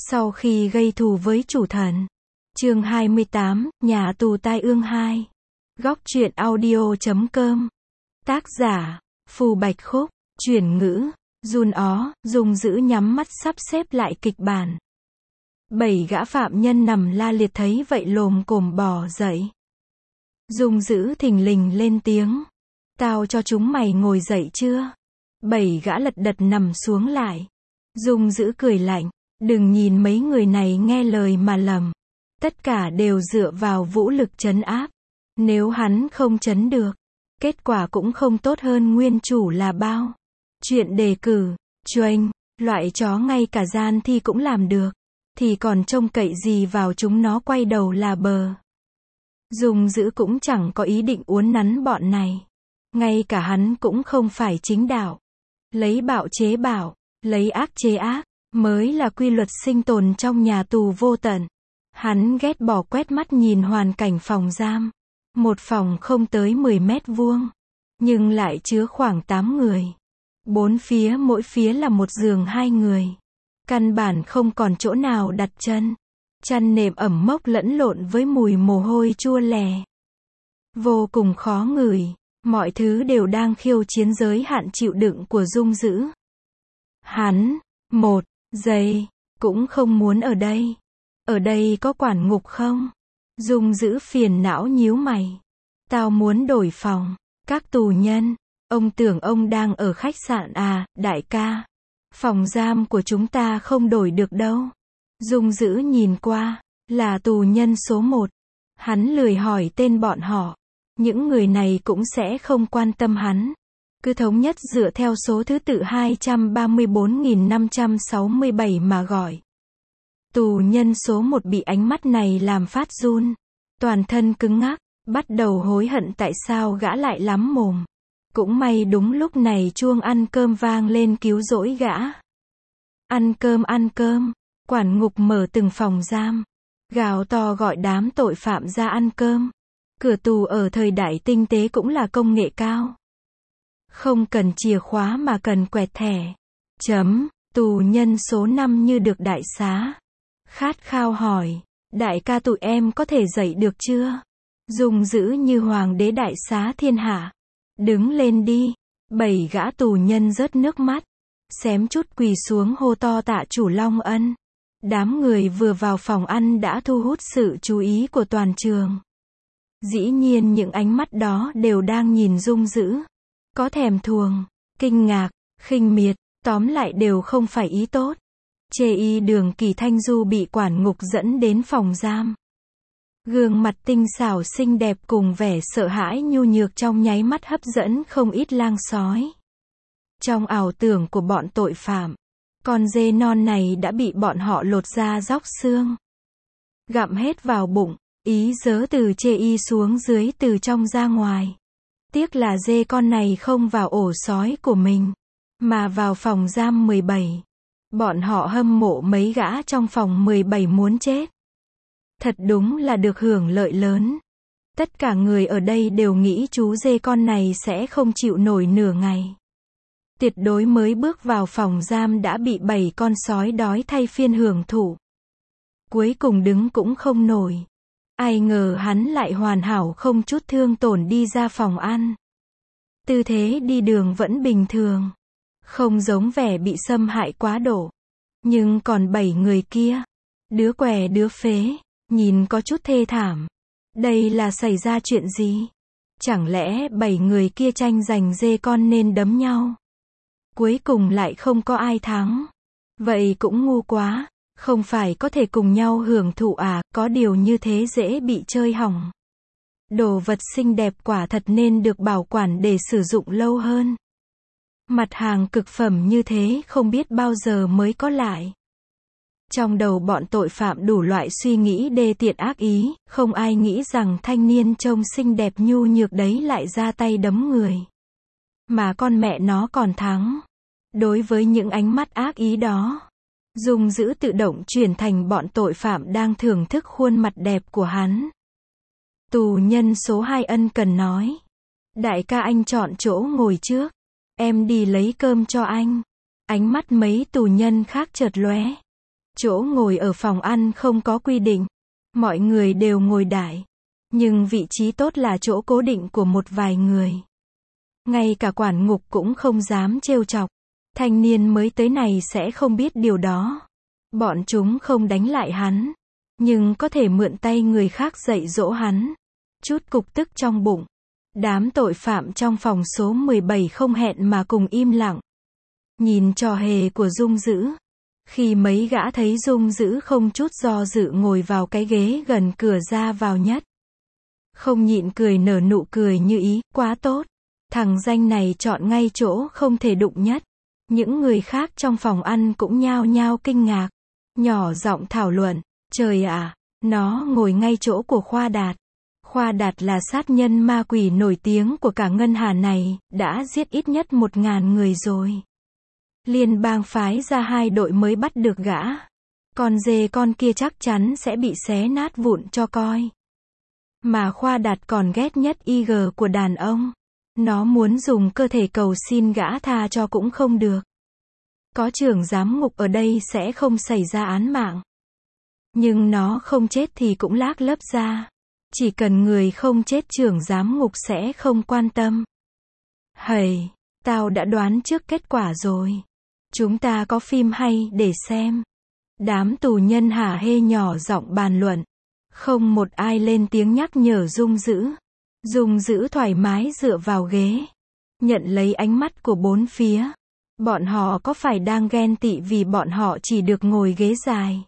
Sau khi gây thù với chủ thần. Chương 28, Nhà tù tai ương 2. Góc truyện audio.com. Tác giả, Phù Bạch Khúc, chuyển ngữ, Jun Ó, Dung Dữ nhắm mắt sắp xếp lại kịch bản. 7 gã phạm nhân nằm la liệt thấy vậy lồm cồm bò dậy. Dung Dữ thình lình lên tiếng. Tao cho chúng mày ngồi dậy chưa? 7 gã lật đật nằm xuống lại. Dung Dữ cười lạnh. Đừng nhìn mấy người này nghe lời mà lầm. Tất cả đều dựa vào vũ lực trấn áp. Nếu hắn không trấn được, kết quả cũng không tốt hơn nguyên chủ là bao. Chuyện đề cử, choanh, loại chó ngay cả gian thi cũng làm được. Thì còn trông cậy gì vào chúng nó quay đầu là bờ. Dung Dữ cũng chẳng có ý định uốn nắn bọn này. Ngay cả hắn cũng không phải chính đạo. Lấy bạo chế bạo, lấy ác chế ác, mới là quy luật sinh tồn trong nhà tù vô tận. Hắn ghét bỏ quét mắt nhìn hoàn cảnh phòng giam. Một phòng không tới 10 mét vuông, nhưng lại chứa khoảng 8 người. 4 phía mỗi phía là một giường 2 người. Căn bản không còn chỗ nào đặt chân. Chăn nệm ẩm mốc lẫn lộn với mùi mồ hôi chua lè. Vô cùng khó ngửi. Mọi thứ đều đang khiêu chiến giới hạn chịu đựng của Dung Dữ. Hắn, 1 giây, cũng không muốn ở đây. Ở đây có quản ngục không? Dung Dữ phiền não nhíu mày. Tao muốn đổi phòng. Các tù nhân, ông tưởng ông đang ở khách sạn à, đại ca? Phòng giam của chúng ta không đổi được đâu. Dung Dữ nhìn qua, là tù nhân số 1. Hắn lười hỏi tên bọn họ. Những người này cũng sẽ không quan tâm hắn. Cứ thống nhất dựa theo số thứ tự 234.567 mà gọi. Tù nhân số 1 bị ánh mắt này làm phát run. Toàn thân cứng ngắc, bắt đầu hối hận tại sao gã lại lắm mồm. Cũng may đúng lúc này chuông ăn cơm vang lên cứu rỗi gã. Ăn cơm, quản ngục mở từng phòng giam. Gào to gọi đám tội phạm ra ăn cơm. Cửa tù ở thời đại tinh tế cũng là công nghệ cao. Không cần chìa khóa mà cần quẹt thẻ. Tù nhân số 5 như được đại xá. Khát khao hỏi, đại ca tụi em có thể dậy được chưa? Dung Dữ như hoàng đế đại xá thiên hạ. Đứng lên đi. 7 gã tù nhân rớt nước mắt. Xém chút quỳ xuống hô to tạ chủ Long Ân. Đám người vừa vào phòng ăn đã thu hút sự chú ý của toàn trường. Dĩ nhiên những ánh mắt đó đều đang nhìn Dung Dữ. Có thèm thuồng, kinh ngạc, khinh miệt, tóm lại đều không phải ý tốt. Chê y Đường Kỳ Thanh Du bị quản ngục dẫn đến phòng giam. Gương mặt tinh xảo xinh đẹp cùng vẻ sợ hãi nhu nhược trong nháy mắt hấp dẫn không ít lang sói. Trong ảo tưởng của bọn tội phạm, con dê non này đã bị bọn họ lột da róc xương. Gặm hết vào bụng, ý dớ từ chê y xuống dưới từ trong ra ngoài. Tiếc là dê con này không vào ổ sói của mình, mà vào phòng giam 17. Bọn họ hâm mộ mấy gã trong phòng 17 muốn chết. Thật đúng là được hưởng lợi lớn. Tất cả người ở đây đều nghĩ chú dê con này sẽ không chịu nổi nửa ngày. Tuyệt đối mới bước vào phòng giam đã bị 7 con sói đói thay phiên hưởng thụ. Cuối cùng đứng cũng không nổi. Ai ngờ hắn lại hoàn hảo không chút thương tổn đi ra phòng ăn. Tư thế đi đường vẫn bình thường. Không giống vẻ bị xâm hại quá độ. Nhưng còn 7 người kia. Đứa què đứa phế. Nhìn có chút thê thảm. Đây là xảy ra chuyện gì? Chẳng lẽ 7 người kia tranh giành dê con nên đấm nhau? Cuối cùng lại không có ai thắng. Vậy cũng ngu quá. Không phải có thể cùng nhau hưởng thụ à, có điều như thế dễ bị chơi hỏng. Đồ vật xinh đẹp quả thật nên được bảo quản để sử dụng lâu hơn. Mặt hàng cực phẩm như thế không biết bao giờ mới có lại. Trong đầu bọn tội phạm đủ loại suy nghĩ đê tiện ác ý, không ai nghĩ rằng thanh niên trông xinh đẹp nhu nhược đấy lại ra tay đấm người. Mà con mẹ nó còn thắng. Đối với những ánh mắt ác ý đó, Dung Dữ tự động chuyển thành bọn tội phạm đang thưởng thức khuôn mặt đẹp của hắn. Tù nhân số 2 ân cần nói. Đại ca anh chọn chỗ ngồi trước. Em đi lấy cơm cho anh. Ánh mắt mấy tù nhân khác chợt lóe. Chỗ ngồi ở phòng ăn không có quy định. Mọi người đều ngồi đại. Nhưng vị trí tốt là chỗ cố định của một vài người. Ngay cả quản ngục cũng không dám trêu chọc. Thanh niên mới tới này sẽ không biết điều đó. Bọn chúng không đánh lại hắn. Nhưng có thể mượn tay người khác dạy dỗ hắn. Chút cục tức trong bụng. Đám tội phạm trong phòng số 17 không hẹn mà cùng im lặng. Nhìn trò hề của Dung Dữ. Khi mấy gã thấy Dung Dữ không chút do dự ngồi vào cái ghế gần cửa ra vào nhất. Không nhịn cười nở nụ cười như ý, quá tốt. Thằng danh này chọn ngay chỗ không thể đụng nhất. Những người khác trong phòng ăn cũng nhao nhao kinh ngạc. Nhỏ giọng thảo luận, trời ạ, nó ngồi ngay chỗ của Khoa Đạt. Khoa Đạt là sát nhân ma quỷ nổi tiếng của cả ngân hà này, đã giết ít nhất 1.000 người rồi. Liên bang phái ra 2 đội mới bắt được gã. Con dê con kia chắc chắn sẽ bị xé nát vụn cho coi. Mà Khoa Đạt còn ghét nhất IG của đàn ông. Nó muốn dùng cơ thể cầu xin gã tha cho cũng không được. Có trưởng giám ngục ở đây sẽ không xảy ra án mạng. Nhưng nó không chết thì cũng lác lấp ra. Chỉ cần người không chết trưởng giám ngục sẽ không quan tâm. Hầy, tao đã đoán trước kết quả rồi. Chúng ta có phim hay để xem. Đám tù nhân hả hê nhỏ giọng bàn luận. Không một ai lên tiếng nhắc nhở Dung Dữ. Dung Dữ thoải mái dựa vào ghế. Nhận lấy ánh mắt của bốn phía. Bọn họ có phải đang ghen tị vì bọn họ chỉ được ngồi ghế dài?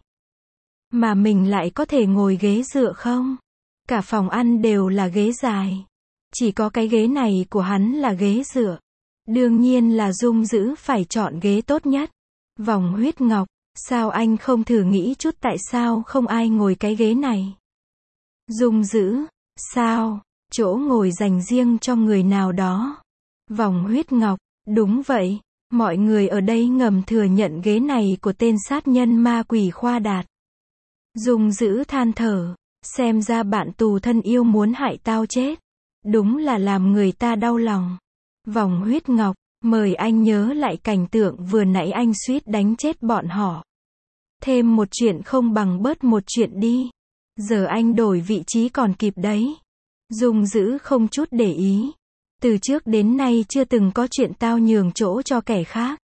Mà mình lại có thể ngồi ghế dựa không? Cả phòng ăn đều là ghế dài. Chỉ có cái ghế này của hắn là ghế dựa. Đương nhiên là Dung Dữ phải chọn ghế tốt nhất. Vòng huyết ngọc, sao anh không thử nghĩ chút tại sao không ai ngồi cái ghế này? Dung Dữ, sao? Chỗ ngồi dành riêng cho người nào đó. Vòng huyết ngọc, đúng vậy. Mọi người ở đây ngầm thừa nhận ghế này của tên sát nhân ma quỷ Khoa Đạt. Dung Dữ than thở. Xem ra bạn tù thân yêu muốn hại tao chết. Đúng là làm người ta đau lòng. Vòng huyết ngọc, mời anh nhớ lại cảnh tượng vừa nãy anh suýt đánh chết bọn họ. Thêm một chuyện không bằng bớt một chuyện đi. Giờ anh đổi vị trí còn kịp đấy. Dung Dữ không chút để ý. Từ trước đến nay chưa từng có chuyện tao nhường chỗ cho kẻ khác.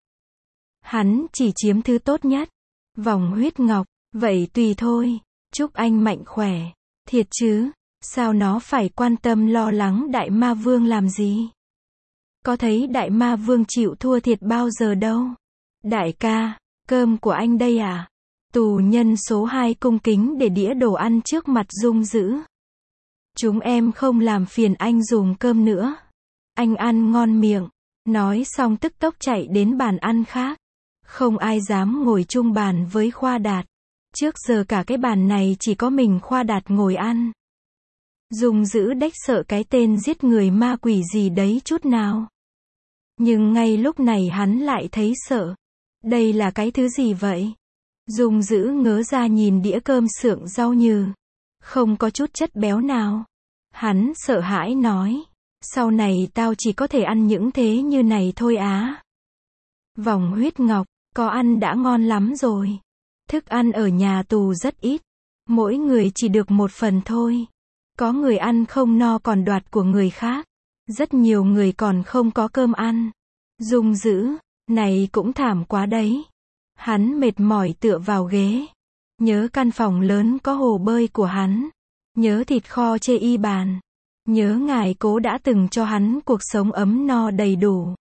Hắn chỉ chiếm thứ tốt nhất. Vòng huyết ngọc, vậy tùy thôi. Chúc anh mạnh khỏe. Thiệt chứ, sao nó phải quan tâm lo lắng Đại Ma Vương làm gì? Có thấy Đại Ma Vương chịu thua thiệt bao giờ đâu. Đại ca, cơm của anh đây à? Tù nhân số 2 cung kính để đĩa đồ ăn trước mặt Dung Dữ. Chúng em không làm phiền anh dùng cơm nữa. Anh ăn ngon miệng. Nói xong tức tốc chạy đến bàn ăn khác. Không ai dám ngồi chung bàn với Khoa Đạt. Trước giờ cả cái bàn này chỉ có mình Khoa Đạt ngồi ăn. Dung Dữ đếch sợ cái tên giết người ma quỷ gì đấy chút nào. Nhưng ngay lúc này hắn lại thấy sợ. Đây là cái thứ gì vậy? Dung Dữ ngớ ra nhìn đĩa cơm sượng rau nhừ. Không có chút chất béo nào. Hắn sợ hãi nói. Sau này tao chỉ có thể ăn những thế như này thôi á. Vòng huyết ngọc, có ăn đã ngon lắm rồi. Thức ăn ở nhà tù rất ít. Mỗi người chỉ được 1 phần thôi. Có người ăn không no còn đoạt của người khác. Rất nhiều người còn không có cơm ăn. Dung Dữ, này cũng thảm quá đấy. Hắn mệt mỏi tựa vào ghế. Nhớ căn phòng lớn có hồ bơi của hắn. Nhớ thịt kho chê y bàn. Nhớ ngài cố đã từng cho hắn cuộc sống ấm no đầy đủ.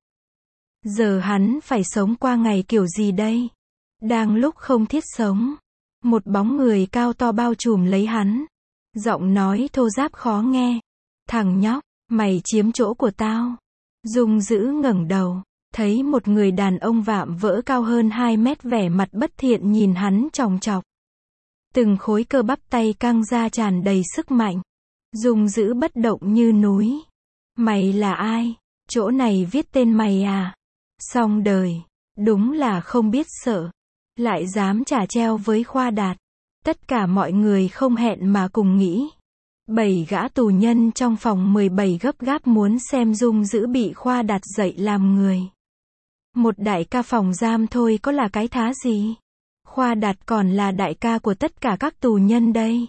Giờ hắn phải sống qua ngày kiểu gì đây? Đang lúc không thiết sống. Một bóng người cao to bao trùm lấy hắn. Giọng nói thô ráp khó nghe. Thằng nhóc, mày chiếm chỗ của tao. Dung Dữ ngẩng đầu. Thấy một người đàn ông vạm vỡ cao hơn 2 mét vẻ mặt bất thiện nhìn hắn chòng chọc. Từng khối cơ bắp tay căng ra tràn đầy sức mạnh. Dung Dữ bất động như núi. Mày là ai? Chỗ này viết tên mày à? Xong đời. Đúng là không biết sợ. Lại dám trả treo với Khoa Đạt. Tất cả mọi người không hẹn mà cùng nghĩ. 7 gã tù nhân trong phòng 17 gấp gáp muốn xem Dung Dữ bị Khoa Đạt dạy làm người. Một đại ca phòng giam thôi có là cái thá gì? Khoa Đạt còn là đại ca của tất cả các tù nhân đây.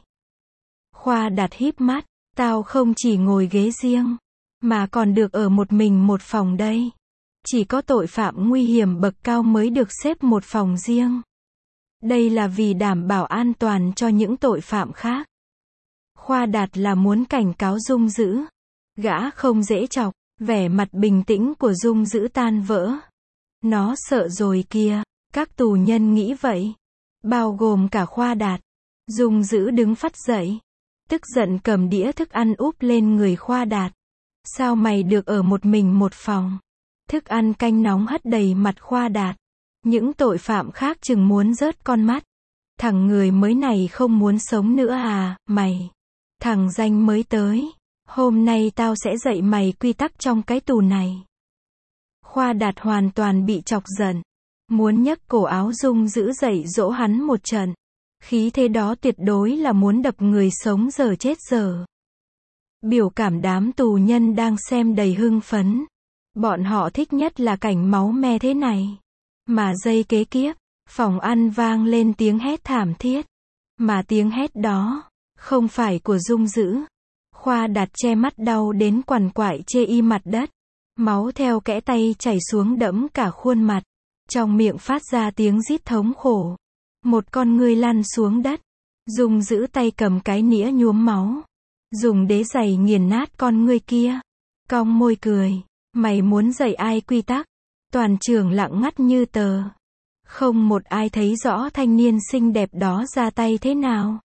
Khoa Đạt híp mắt, tao không chỉ ngồi ghế riêng, mà còn được ở một mình một phòng đây. Chỉ có tội phạm nguy hiểm bậc cao mới được xếp một phòng riêng. Đây là vì đảm bảo an toàn cho những tội phạm khác. Khoa Đạt là muốn cảnh cáo Dung Dữ. Gã không dễ chọc, vẻ mặt bình tĩnh của Dung Dữ tan vỡ. Nó sợ rồi kìa, các tù nhân nghĩ vậy. Bao gồm cả Khoa Đạt. Dung Dữ đứng phắt dậy. Tức giận cầm đĩa thức ăn úp lên người Khoa Đạt. Sao mày được ở một mình một phòng? Thức ăn canh nóng hất đầy mặt Khoa Đạt. Những tội phạm khác chừng muốn rớt con mắt. Thằng người mới này không muốn sống nữa à, mày? Thằng danh mới tới. Hôm nay tao sẽ dạy mày quy tắc trong cái tù này. Khoa Đạt hoàn toàn bị chọc giận. Muốn nhấc cổ áo Dung Dữ dậy dỗ hắn một trận. Khí thế đó tuyệt đối là muốn đập người sống giờ chết giờ. Biểu cảm đám tù nhân đang xem đầy hưng phấn. Bọn họ thích nhất là cảnh máu me thế này. Mà giây kế tiếp, phòng ăn vang lên tiếng hét thảm thiết. Mà tiếng hét đó, không phải của Dung Dữ. Khoa Đạt che mắt đau đến quằn quại chê y mặt đất. Máu theo kẽ tay chảy xuống đẫm cả khuôn mặt. Trong miệng phát ra tiếng rít thống khổ. Một con người lăn xuống đất. Dung Dữ tay cầm cái nĩa nhuốm máu. Dùng đế giày nghiền nát con người kia. Cong môi cười. Mày muốn dạy ai quy tắc? Toàn trường lặng ngắt như tờ. Không một ai thấy rõ thanh niên xinh đẹp đó ra tay thế nào.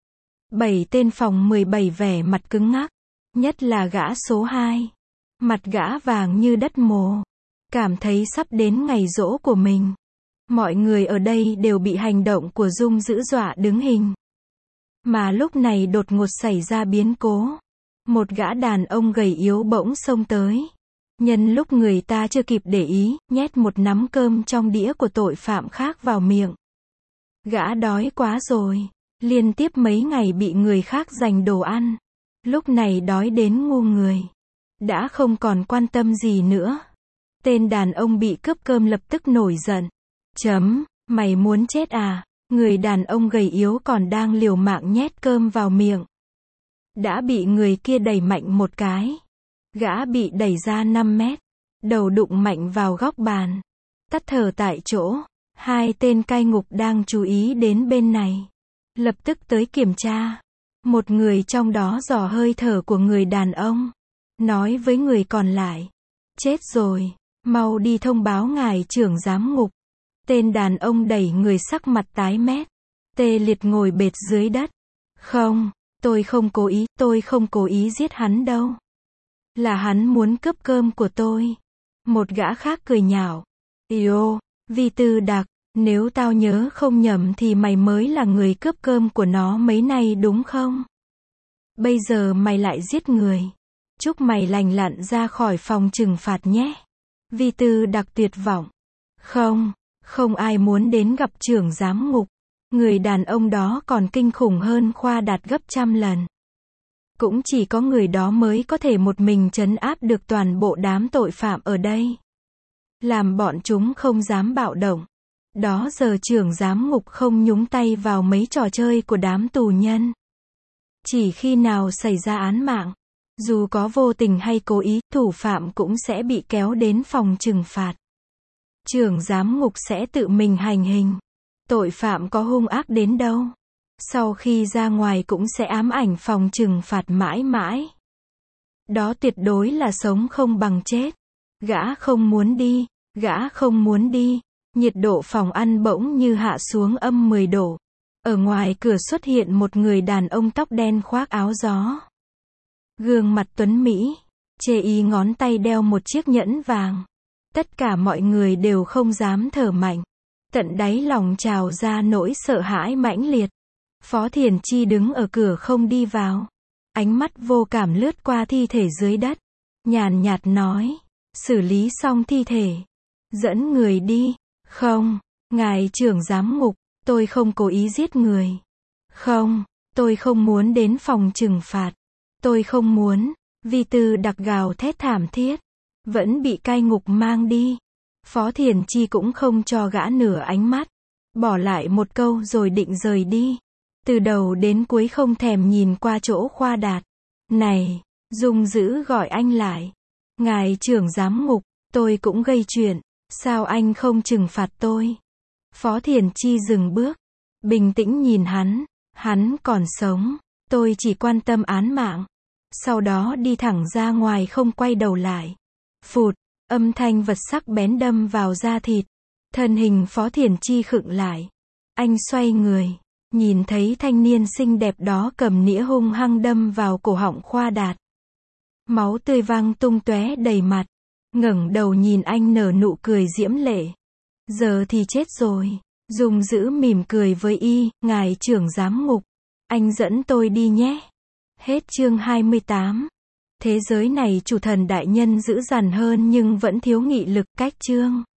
7 tên phòng 17 vẻ mặt cứng ngắc. Nhất là gã số 2. Mặt gã vàng như đất mồ. Cảm thấy sắp đến ngày giỗ của mình. Mọi người ở đây đều bị hành động của Dung Dữ dọa đứng hình. Mà lúc này đột ngột xảy ra biến cố. Một gã đàn ông gầy yếu bỗng xông tới. Nhân lúc người ta chưa kịp để ý, nhét một nắm cơm trong đĩa của tội phạm khác vào miệng. Gã đói quá rồi. Liên tiếp mấy ngày bị người khác giành đồ ăn. Lúc này đói đến ngu người. Đã không còn quan tâm gì nữa. Tên đàn ông bị cướp cơm lập tức nổi giận. Mày muốn chết à? Người đàn ông gầy yếu còn đang liều mạng nhét cơm vào miệng. Đã bị người kia đẩy mạnh một cái. Gã bị đẩy ra 5 mét. Đầu đụng mạnh vào góc bàn. Tắt thở tại chỗ. 2 tên cai ngục đang chú ý đến bên này. Lập tức tới kiểm tra. Một người trong đó dò hơi thở của người đàn ông. Nói với người còn lại. Chết rồi. Mau đi thông báo ngài trưởng giám ngục. Tên đàn ông đẩy người sắc mặt tái mét. Tê liệt ngồi bệt dưới đất. Không, tôi không cố ý giết hắn đâu. Là hắn muốn cướp cơm của tôi. Một gã khác cười nhạo. Yêu, Vi Tư Đặc, nếu tao nhớ không nhầm thì mày mới là người cướp cơm của nó mấy nay đúng không? Bây giờ mày lại giết người. Chúc mày lành lặn ra khỏi phòng trừng phạt nhé. Vi Tư Đặc tuyệt vọng. Không ai muốn đến gặp trưởng giám ngục. Người đàn ông đó còn kinh khủng hơn Khoa Đạt gấp trăm lần. Cũng chỉ có người đó mới có thể một mình trấn áp được toàn bộ đám tội phạm ở đây. Làm bọn chúng không dám bạo động. Đó giờ trưởng giám ngục không nhúng tay vào mấy trò chơi của đám tù nhân. Chỉ khi nào xảy ra án mạng, dù có vô tình hay cố ý, thủ phạm cũng sẽ bị kéo đến phòng trừng phạt. Trưởng giám ngục sẽ tự mình hành hình. Tội phạm có hung ác đến đâu, sau khi ra ngoài cũng sẽ ám ảnh phòng trừng phạt mãi mãi. Đó tuyệt đối là sống không bằng chết. Gã không muốn đi. Nhiệt độ phòng ăn bỗng như hạ xuống âm 10 độ. Ở ngoài cửa xuất hiện một người đàn ông tóc đen khoác áo gió. Gương mặt tuấn mỹ, chê y ngón tay đeo một chiếc nhẫn vàng. Tất cả mọi người đều không dám thở mạnh. Tận đáy lòng trào ra nỗi sợ hãi mãnh liệt. Phó Thiền Chi đứng ở cửa không đi vào. Ánh mắt vô cảm lướt qua thi thể dưới đất. Nhàn nhạt nói, xử lý xong thi thể. Dẫn người đi. Không, ngài trưởng giám ngục, tôi không cố ý giết người. Không, tôi không muốn đến phòng trừng phạt. Tôi không muốn. Vi Tư Đặc gào thét thảm thiết. Vẫn bị cai ngục mang đi. Phó Thiền Chi cũng không cho gã nửa ánh mắt. bỏ lại một câu rồi định rời đi. Từ đầu đến cuối không thèm nhìn qua chỗ Khoa Đạt. Này, Dung Dữ gọi anh lại. Ngài trưởng giám ngục, tôi cũng gây chuyện, sao anh không trừng phạt tôi? Phó Thiền Chi dừng bước, bình tĩnh nhìn hắn còn sống, tôi chỉ quan tâm án mạng. Sau đó đi thẳng ra ngoài không quay đầu lại. Phụt, âm thanh vật sắc bén đâm vào da thịt. Thân hình Phó Thiền Chi khựng lại. Anh xoay người, nhìn thấy thanh niên xinh đẹp đó cầm nĩa hung hăng đâm vào cổ họng Khoa Đạt. Máu tươi văng tung tóe đầy mặt. Ngẩng đầu nhìn anh nở nụ cười diễm lệ. Giờ thì chết rồi. Dung Dữ mỉm cười với y, ngài trưởng giám ngục. Anh dẫn tôi đi nhé. Hết chương 28. Thế giới này chủ thần đại nhân dữ dằn hơn nhưng vẫn thiếu nghị lực. Cách chương